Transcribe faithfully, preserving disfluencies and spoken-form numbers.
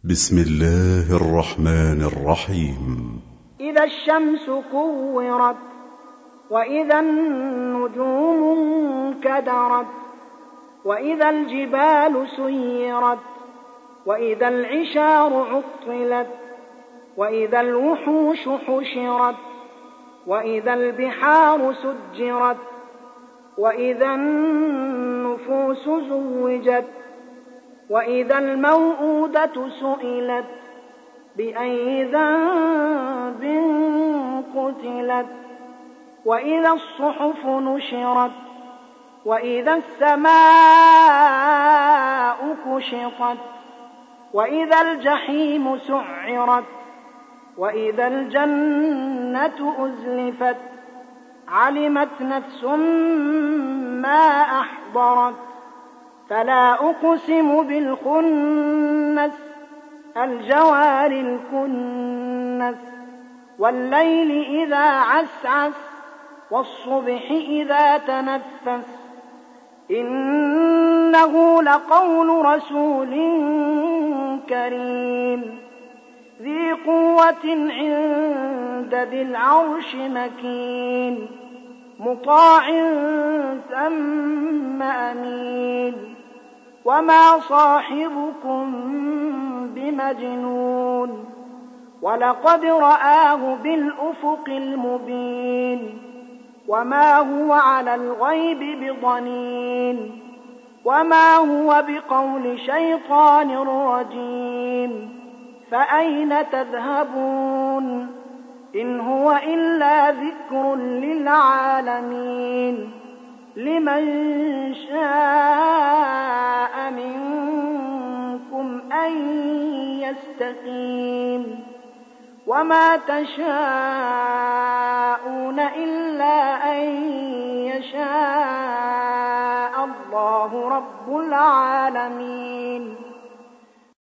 بسم الله الرحمن الرحيم. إذا الشمس كورت وإذا النجوم انكدرت وإذا الجبال سيرت وإذا العشار عطلت وإذا الوحوش حشرت وإذا البحار سجرت وإذا النفوس زوجت وإذا الموءودة سئلت بأي ذنب قتلت وإذا الصحف نشرت وإذا السماء كشطت وإذا الجحيم سعرت وإذا الجنة أزلفت علمت نفس ما أحضرت فلا أقسم بالخنس الجوار الكنس والليل إذا عسعس والصبح إذا تنفس إنه لقول رسول كريم ذي قوة عند ذي العرش مكين مطاع ثم أمين وما صاحبكم بمجنون ولقد رآه بالأفق المبين وما هو على الغيب بضنين وما هو بقول شيطان رجيم فأين تذهبون إن هو إلا ذكر للعالمين لمن شاء منكم أن يستقيم وما تشاءون إلا أن يشاء الله رب العالمين.